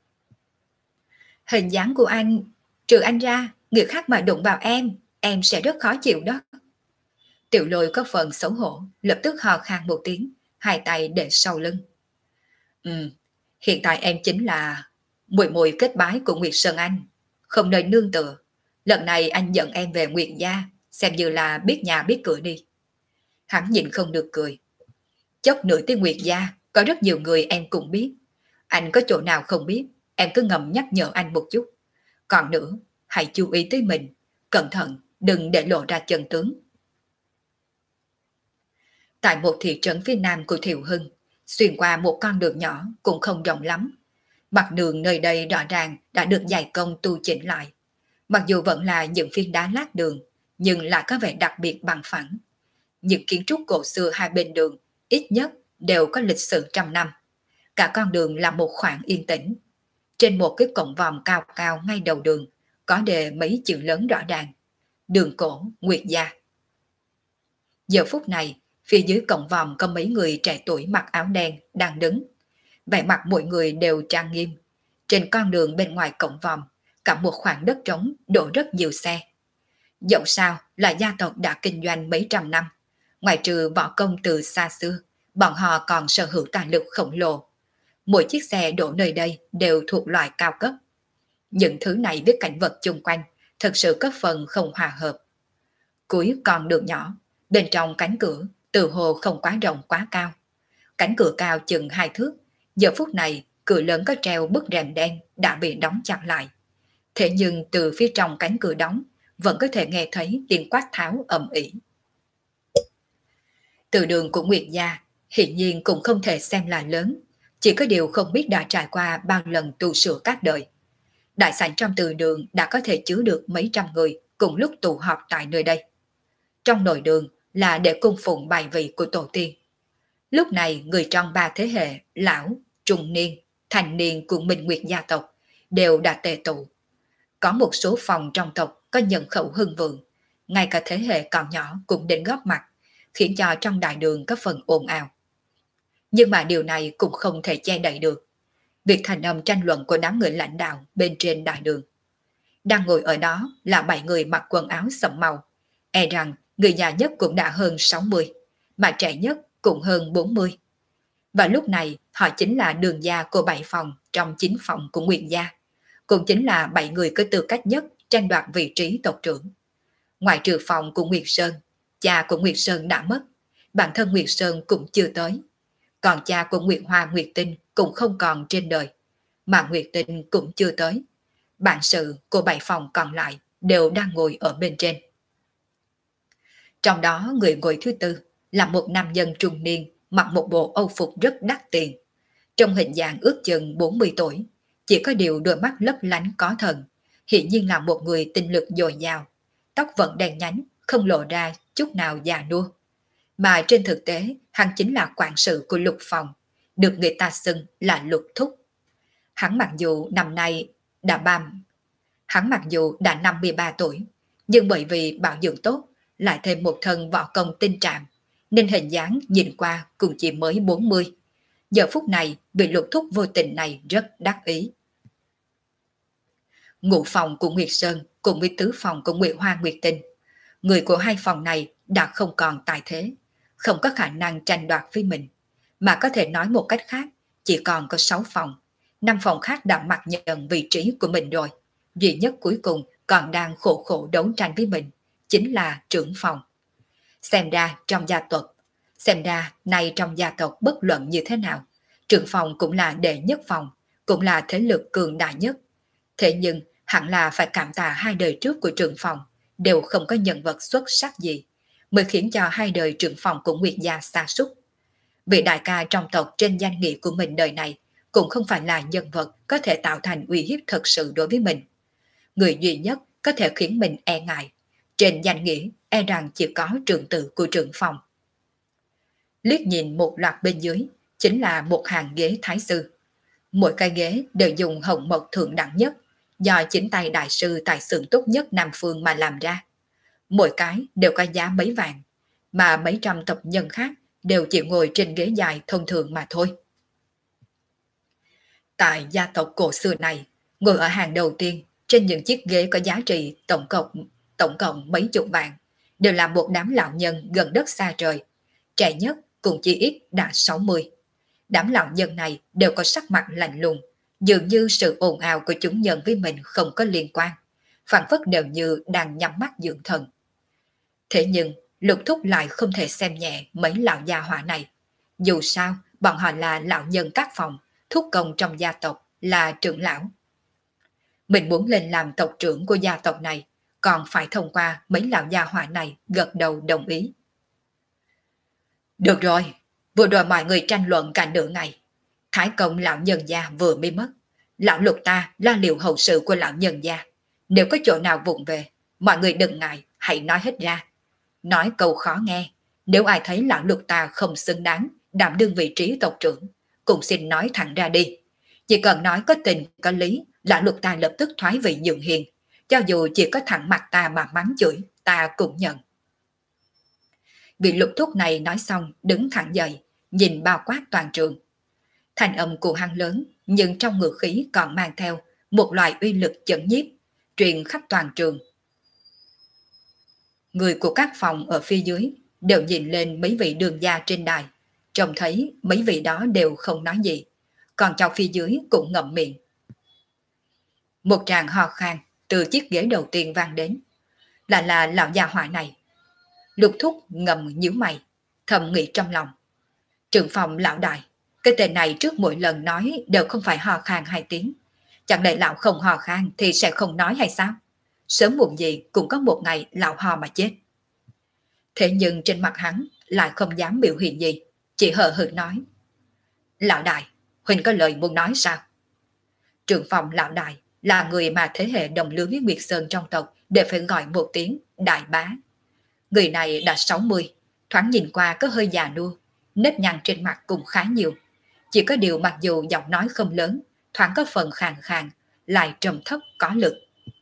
Hình dáng của anh, trừ anh ra, người khác mà đụng vào em sẽ rất khó chịu đó. Tiểu Lôi có phần xấu hổ, lập tức hò khan một tiếng, hai tay để sau lưng. Hiện tại em chính là muội muội kết bái của Nguyệt Sơn Anh, không nơi nương tựa. Lần này anh dẫn em về Nguyệt gia, xem như là biết nhà biết cửa đi. Hắn nhìn không được cười. Chốc nữa tới Nguyệt gia, có rất nhiều người em cũng biết. Anh có chỗ nào không biết, em cứ ngầm nhắc nhở anh một chút. Còn nữa, hãy chú ý tới mình, cẩn thận, đừng để lộ ra chân tướng. Tại một thị trấn phía nam của Thiệu Hưng, xuyên qua một con đường nhỏ cũng không rộng lắm. Mặt đường nơi đây rõ ràng đã được dày công tu chỉnh lại. Mặc dù vẫn là những phiến đá lát đường, nhưng lại có vẻ đặc biệt bằng phẳng. Những kiến trúc cổ xưa hai bên đường ít nhất đều có lịch sử trăm năm. Cả con đường là một khoảng yên tĩnh. Trên một cái cổng vòm cao cao ngay đầu đường, có đề mấy chữ lớn rõ ràng. Đường cổ Nguyệt gia. Giờ phút này, phía dưới cổng vòm có mấy người trẻ tuổi mặc áo đen đang đứng. Vẻ mặt mỗi người đều trang nghiêm. Trên con đường bên ngoài cổng vòm, cả một khoảng đất trống đổ rất nhiều xe. Dẫu sao là gia tộc đã kinh doanh mấy trăm năm. Ngoài trừ võ công từ xa xưa, bọn họ còn sở hữu tài lực khổng lồ. Mỗi chiếc xe đổ nơi đây đều thuộc loại cao cấp. Những thứ này với cảnh vật chung quanh thật sự có phần không hòa hợp. Cuối con đường nhỏ, bên trong cánh cửa từ hồ không quá rộng quá cao. Cánh cửa cao chừng 2 thước, giờ phút này cửa lớn có treo bức rèm đen đã bị đóng chặt lại. Thế nhưng từ phía trong cánh cửa đóng vẫn có thể nghe thấy tiếng quát tháo ầm ĩ. Từ đường của Nguyệt gia hiển nhiên cũng không thể xem là lớn, chỉ có điều không biết đã trải qua bao lần tu sửa các đời. Đại sảnh trong từ đường đã có thể chứa được mấy trăm người cùng lúc tụ họp tại nơi đây. Trong nội đường là để cung phụng bài vị của tổ tiên. Lúc này người trong 3 thế hệ lão, trung niên, thành niên của Minh Nguyệt gia tộc đều đã tề tụ. Có một số phòng trong tộc có nhân khẩu hưng vượng, ngay cả thế hệ còn nhỏ cũng đến góp mặt, khiến cho trong đại đường có phần ồn ào. Nhưng mà điều này cũng không thể che đậy được việc thành âm tranh luận của đám người lãnh đạo bên trên đại đường. Đang ngồi ở đó là 7 người mặc quần áo sẫm màu, e rằng người già nhất cũng đã hơn 60, mà trẻ nhất cũng hơn 40. Và lúc này họ chính là đường gia của 7 phòng trong 9 phòng của Nguyệt gia, cũng chính là 7 người có tư cách nhất tranh đoạt vị trí tộc trưởng. Ngoài trừ phòng của Nguyệt Sơn, cha của Nguyệt Sơn đã mất, bản thân Nguyệt Sơn cũng chưa tới. Còn cha của Nguyệt Hoa Nguyệt Tinh cũng không còn trên đời, mà Nguyệt Tinh cũng chưa tới. Bản sự của 7 phòng còn lại đều đang ngồi ở bên trên. Trong đó người ngồi thứ tư là một nam nhân trung niên mặc một bộ âu phục rất đắt tiền. Trong hình dạng ước chừng 40 tuổi, chỉ có điều đôi mắt lấp lánh có thần, hiển nhiên là một người tinh lực dồi dào, tóc vẫn đen nhánh, không lộ ra chút nào già nua. Mà trên thực tế, hắn chính là quản sự của Lục phòng, được người ta xưng là Lục Thúc. Hắn mặc dù năm nay đã bam, hắn mặc dù đã 53 tuổi, nhưng bởi vì bảo dưỡng tốt, lại thêm một thân võ công tinh trạm, nên hình dáng nhìn qua cũng chỉ mới 40. Giờ phút này, vị Lục Thúc vô tình này rất đắc ý. Ngũ phòng của Nguyệt Sơn cùng với tứ phòng của Nguyệt Hoa Nguyệt Tinh, người của hai phòng này đã không còn tại thế, không có khả năng tranh đoạt với mình, mà có thể nói một cách khác, chỉ còn có 6 phòng, 5 phòng khác đã mặc nhận vị trí của mình rồi, duy nhất cuối cùng còn đang khổ khổ đấu tranh với mình, chính là trưởng phòng. Xem ra nay trong gia tộc bất luận như thế nào, trưởng phòng cũng là đệ nhất phòng, cũng là thế lực cường đại nhất. Thế nhưng hẳn là phải cảm tạ hai đời trước của trưởng phòng đều không có nhân vật xuất sắc gì, mới khiến cho hai đời trưởng phòng của Nguyệt gia sa sút. Vị đại ca trong tộc trên danh nghĩa của mình đời này cũng không phải là nhân vật có thể tạo thành uy hiếp thật sự đối với mình. Người duy nhất có thể khiến mình e ngại, trên danh nghĩa e rằng chỉ có trưởng tử của trưởng phòng. Liếc nhìn một loạt bên dưới, chính là một hàng ghế thái sư. Mỗi cái ghế đều dùng hồng mộc thượng đẳng nhất, do chính tay đại sư tại xưởng tốt nhất Nam Phương mà làm ra. Mỗi cái đều có giá mấy vàng, mà mấy trăm tộc nhân khác đều chỉ ngồi trên ghế dài thông thường mà thôi. Tại gia tộc cổ xưa này, ngồi ở hàng đầu tiên trên những chiếc ghế có giá trị tổng cộng mấy chục vàng, đều là một đám lão nhân gần đất xa trời, trẻ nhất cũng chỉ ít đã 60. Đám lão nhân này đều có sắc mặt lạnh lùng, dường như sự ồn ào của chúng nhân với mình không có liên quan, phảng phất đều như đang nhắm mắt dưỡng thần. Thế nhưng Lục Thúc lại không thể xem nhẹ mấy lão gia hỏa này. Dù sao, bọn họ là lão nhân các phòng, thúc công trong gia tộc, là trưởng lão. Mình muốn lên làm tộc trưởng của gia tộc này, còn phải thông qua mấy lão gia hỏa này gật đầu đồng ý. Được rồi, vừa rồi mọi người tranh luận cả nửa ngày. Thái công lão nhân gia vừa mới mất. Lão Lục ta lo liệu hậu sự của lão nhân gia. Nếu có chỗ nào vụng về, mọi người đừng ngại, hãy nói hết ra. Nói câu khó nghe, nếu ai thấy lão Lục ta không xứng đáng đảm đương vị trí tộc trưởng, cũng xin nói thẳng ra đi. Chỉ cần nói có tình, có lý, lão Lục ta lập tức thoái vị nhượng hiền. Cho dù chỉ có thẳng mặt ta mà mắng chửi, ta cũng nhận. Vị Lục Thúc này nói xong đứng thẳng dậy, nhìn bao quát toàn trường. Thanh âm của hắn lớn, nhưng trong ngữ khí còn mang theo một loại uy lực chấn nhiếp, truyền khắp toàn trường. Người của các phòng ở phía dưới đều nhìn lên mấy vị đường gia trên đài, trông thấy mấy vị đó đều không nói gì, còn cháu phía dưới cũng ngậm miệng. Một tràng ho khan từ chiếc ghế đầu tiên vang đến, là lão già hỏa này. Lục Thúc ngầm nhíu mày, thầm nghĩ trong lòng. Trưởng phòng lão đại, cái tên này trước mỗi lần nói đều không phải ho khan 2 tiếng. Chẳng lẽ lão không ho khan thì sẽ không nói hay sao? Sớm muộn gì cũng có một ngày lão ho mà chết. Thế nhưng trên mặt hắn lại không dám biểu hiện gì, chỉ hờ hững nói. Lão đại, huynh có lời muốn nói sao? Trưởng phòng lão đại là người mà thế hệ đồng lứa với Nguyệt Sơn trong tộc đều phải gọi một tiếng đại bá. Người này đã 60, thoáng nhìn qua có hơi già nua, nếp nhăn trên mặt cũng khá nhiều. Chỉ có điều mặc dù giọng nói không lớn, thoáng có phần khàn khàn, lại trầm thấp có lực.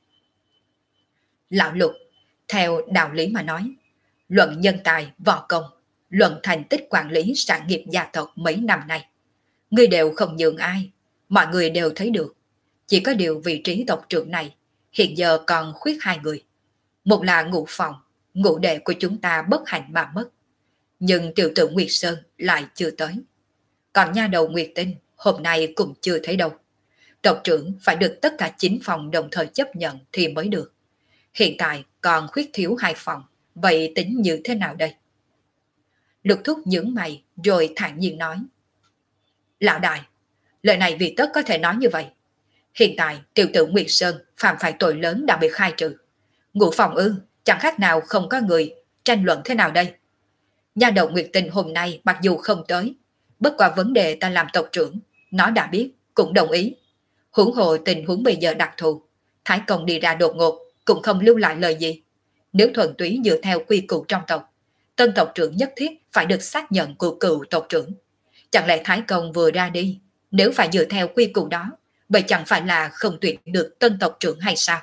Lão Lục, theo đạo lý mà nói, luận nhân tài, võ công, luận thành tích quản lý sản nghiệp gia tộc mấy năm nay, ngươi đều không nhường ai, mọi người đều thấy được. Chỉ có điều vị trí tộc trưởng này hiện giờ còn khuyết 2 người. Một là Ngũ phòng, ngũ đệ của chúng ta bất hạnh mà mất, nhưng tiểu tử Nguyệt Sơn lại chưa tới. Còn nha đầu Nguyệt Tinh hôm nay cũng chưa thấy đâu. Tộc trưởng phải được tất cả 9 phòng đồng thời chấp nhận thì mới được. Hiện tại còn khuyết thiếu 2 phòng, vậy tính như thế nào đây? Lục Thúc nhướng mày rồi thản nhiên nói. Lão đại, lời này vì tất có thể nói như vậy. Hiện tại tiểu tử Nguyệt Sơn phạm phải tội lớn đã bị khai trừ. Ngũ phòng ư, chẳng khác nào không có người, tranh luận thế nào đây? Nha đầu Nguyệt Tình hôm nay mặc dù không tới, bất qua vấn đề ta làm tộc trưởng, nó đã biết, cũng đồng ý. Huống hồ tình huống bây giờ đặc thù, Thái Công đi ra đột ngột, cũng không lưu lại lời gì. Nếu thuần túy dựa theo quy củ trong tộc, tân tộc trưởng nhất thiết phải được xác nhận của cựu tộc trưởng. Chẳng lẽ Thái Công vừa ra đi, nếu phải dựa theo quy củ đó, vậy chẳng phải là không tuyển được tân tộc trưởng hay sao?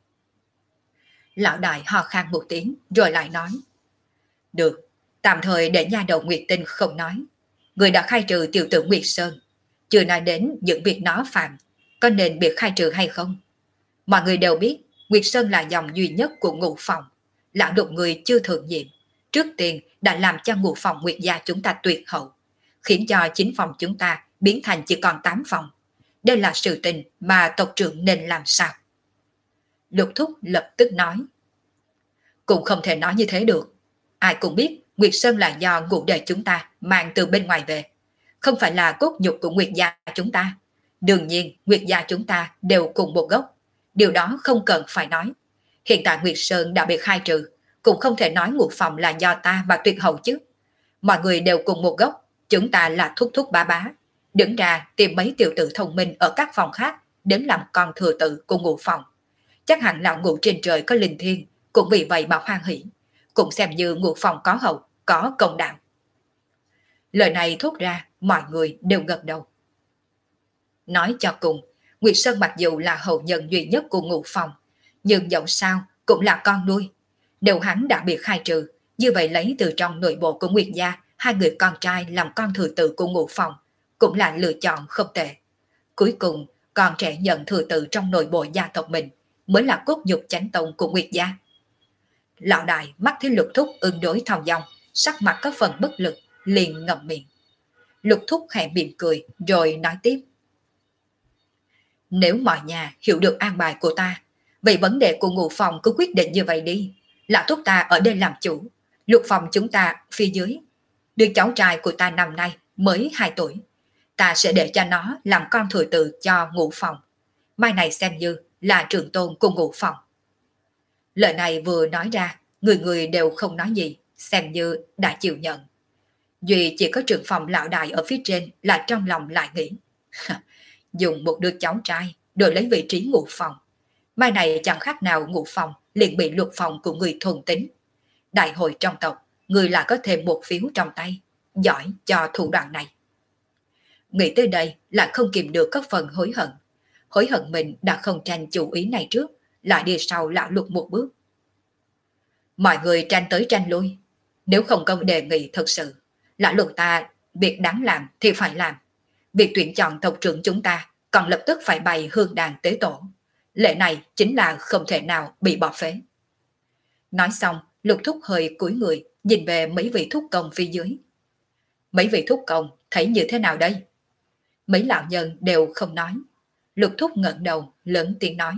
Lão đại ho khan một tiếng rồi lại nói. Được, tạm thời để nha đầu Nguyệt Tinh không nói. Người đã khai trừ tiểu tử Nguyệt Sơn, chưa nói đến những việc nó phạm, có nên bị khai trừ hay không? Mọi người đều biết Nguyệt Sơn là dòng duy nhất của Ngũ phòng. Lão đột người chưa thượng nhiệm, trước tiên đã làm cho Ngũ phòng Nguyệt gia chúng ta tuyệt hậu, khiến cho 9 phòng chúng ta biến thành chỉ còn 8 phòng. Đây là sự tình mà tộc trưởng nên làm sao? Lục Thúc lập tức nói. Cũng không thể nói như thế được. Ai cũng biết Nguyệt Sơn là do ngũ đệ chúng ta mang từ bên ngoài về, không phải là cốt nhục của Nguyệt gia chúng ta. Đương nhiên Nguyệt gia chúng ta đều cùng một gốc, điều đó không cần phải nói. Hiện tại Nguyệt Sơn đã bị khai trừ, cũng không thể nói Ngũ phòng là do ta mà tuyệt hậu chứ. Mọi người đều cùng một gốc, chúng ta là thúc thúc bá bá. Đứng ra tìm mấy tiểu tử thông minh ở các phòng khác đến làm con thừa tự của Ngũ phòng. Chắc hẳn lão Ngũ trên trời có linh thiêng, cũng vì vậy mà hoan hỷ, cũng xem như Ngũ phòng có hậu, có công đạo. Lời này thốt ra, mọi người đều gật đầu. Nói cho cùng, Nguyệt Sơn mặc dù là hậu nhân duy nhất của Ngũ phòng, nhưng dẫu sao cũng là con nuôi. Nếu hắn đã bị khai trừ, như vậy lấy từ trong nội bộ của Nguyệt gia 2 người con trai làm con thừa tự của Ngũ phòng cũng là lựa chọn không tệ. Cuối cùng, con trẻ nhận thừa tự trong nội bộ gia tộc mình mới là cốt nhục chánh tông của Nguyệt gia. Lão đại mắt thấy Lục Thúc ứng đối thong dong, sắc mặt có phần bất lực, liền ngậm miệng. Lục Thúc khẽ mỉm cười rồi nói tiếp. Nếu mọi nhà hiểu được an bài của ta, vậy vấn đề của Ngũ phòng cứ quyết định như vậy đi. Lão thúc ta ở đây làm chủ, Lục phòng chúng ta phía dưới. Đứa cháu trai của ta năm nay mới 2 tuổi, ta sẽ để cho nó làm con thừa tự cho Ngũ phòng. Mai này xem như là trưởng tôn của Ngũ phòng. Lời này vừa nói ra, người người đều không nói gì, xem như đã chịu nhận. Duy chỉ có trưởng phòng lão đại ở phía trên là trong lòng lại nghĩ. Dùng một đứa cháu trai đổi lấy vị trí Ngũ phòng. Mai này chẳng khác nào Ngũ phòng liền bị Lục phòng của người thuần tính. Đại hội trong tộc, người lại có thêm một phiếu trong tay, giỏi cho thủ đoạn này. Nghĩ tới đây lại không kìm được có phần hối hận. Hối hận mình đã không tranh chủ ý này trước, lại đi sau lão Lục một bước. Mọi người tranh tới tranh lui, nếu không có đề nghị thật sự, lão Lục ta việc đáng làm thì phải làm. Việc tuyển chọn tộc trưởng chúng ta còn lập tức phải bày hương đàn tế tổ. Lệ này chính là không thể nào bị bỏ phế. Nói xong, Lục Thúc hơi cúi người, nhìn về mấy vị thúc công phía dưới. Mấy vị thúc công thấy như thế nào đây? Mấy lão nhân đều không nói. Lục Thúc ngẩng đầu, lớn tiếng nói.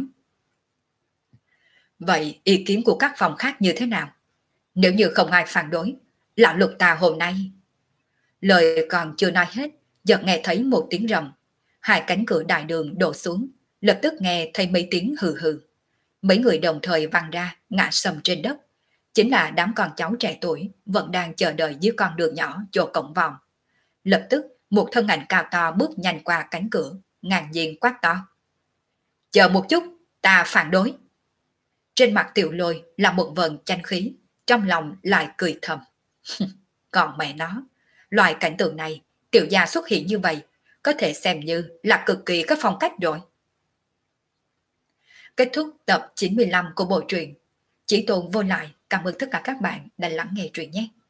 Vậy ý kiến của các phòng khác như thế nào? Nếu như không ai phản đối, lão Lục ta hôm nay... Lời còn chưa nói hết, chợt nghe thấy một tiếng rầm. 2 cánh cửa đại đường đổ xuống, lập tức nghe thấy mấy tiếng hừ hừ. Mấy người đồng thời văng ra, ngã sầm trên đất. Chính là đám con cháu trẻ tuổi vẫn đang chờ đợi dưới con đường nhỏ chỗ cổng vòng. Lập tức, một thân ảnh cao to bước nhanh qua cánh cửa, ngang nhiên quát to. Chờ một chút, ta phản đối. Trên mặt Tiểu Lôi là một vần chanh khí, trong lòng lại cười thầm. Còn mẹ nó, loại cảnh tượng này, Tiểu gia xuất hiện như vậy, có thể xem như là cực kỳ có phong cách rồi. Kết thúc tập 95 của bộ truyện. Chỉ Tôn Vô Lại cảm ơn tất cả các bạn đã lắng nghe truyện nhé.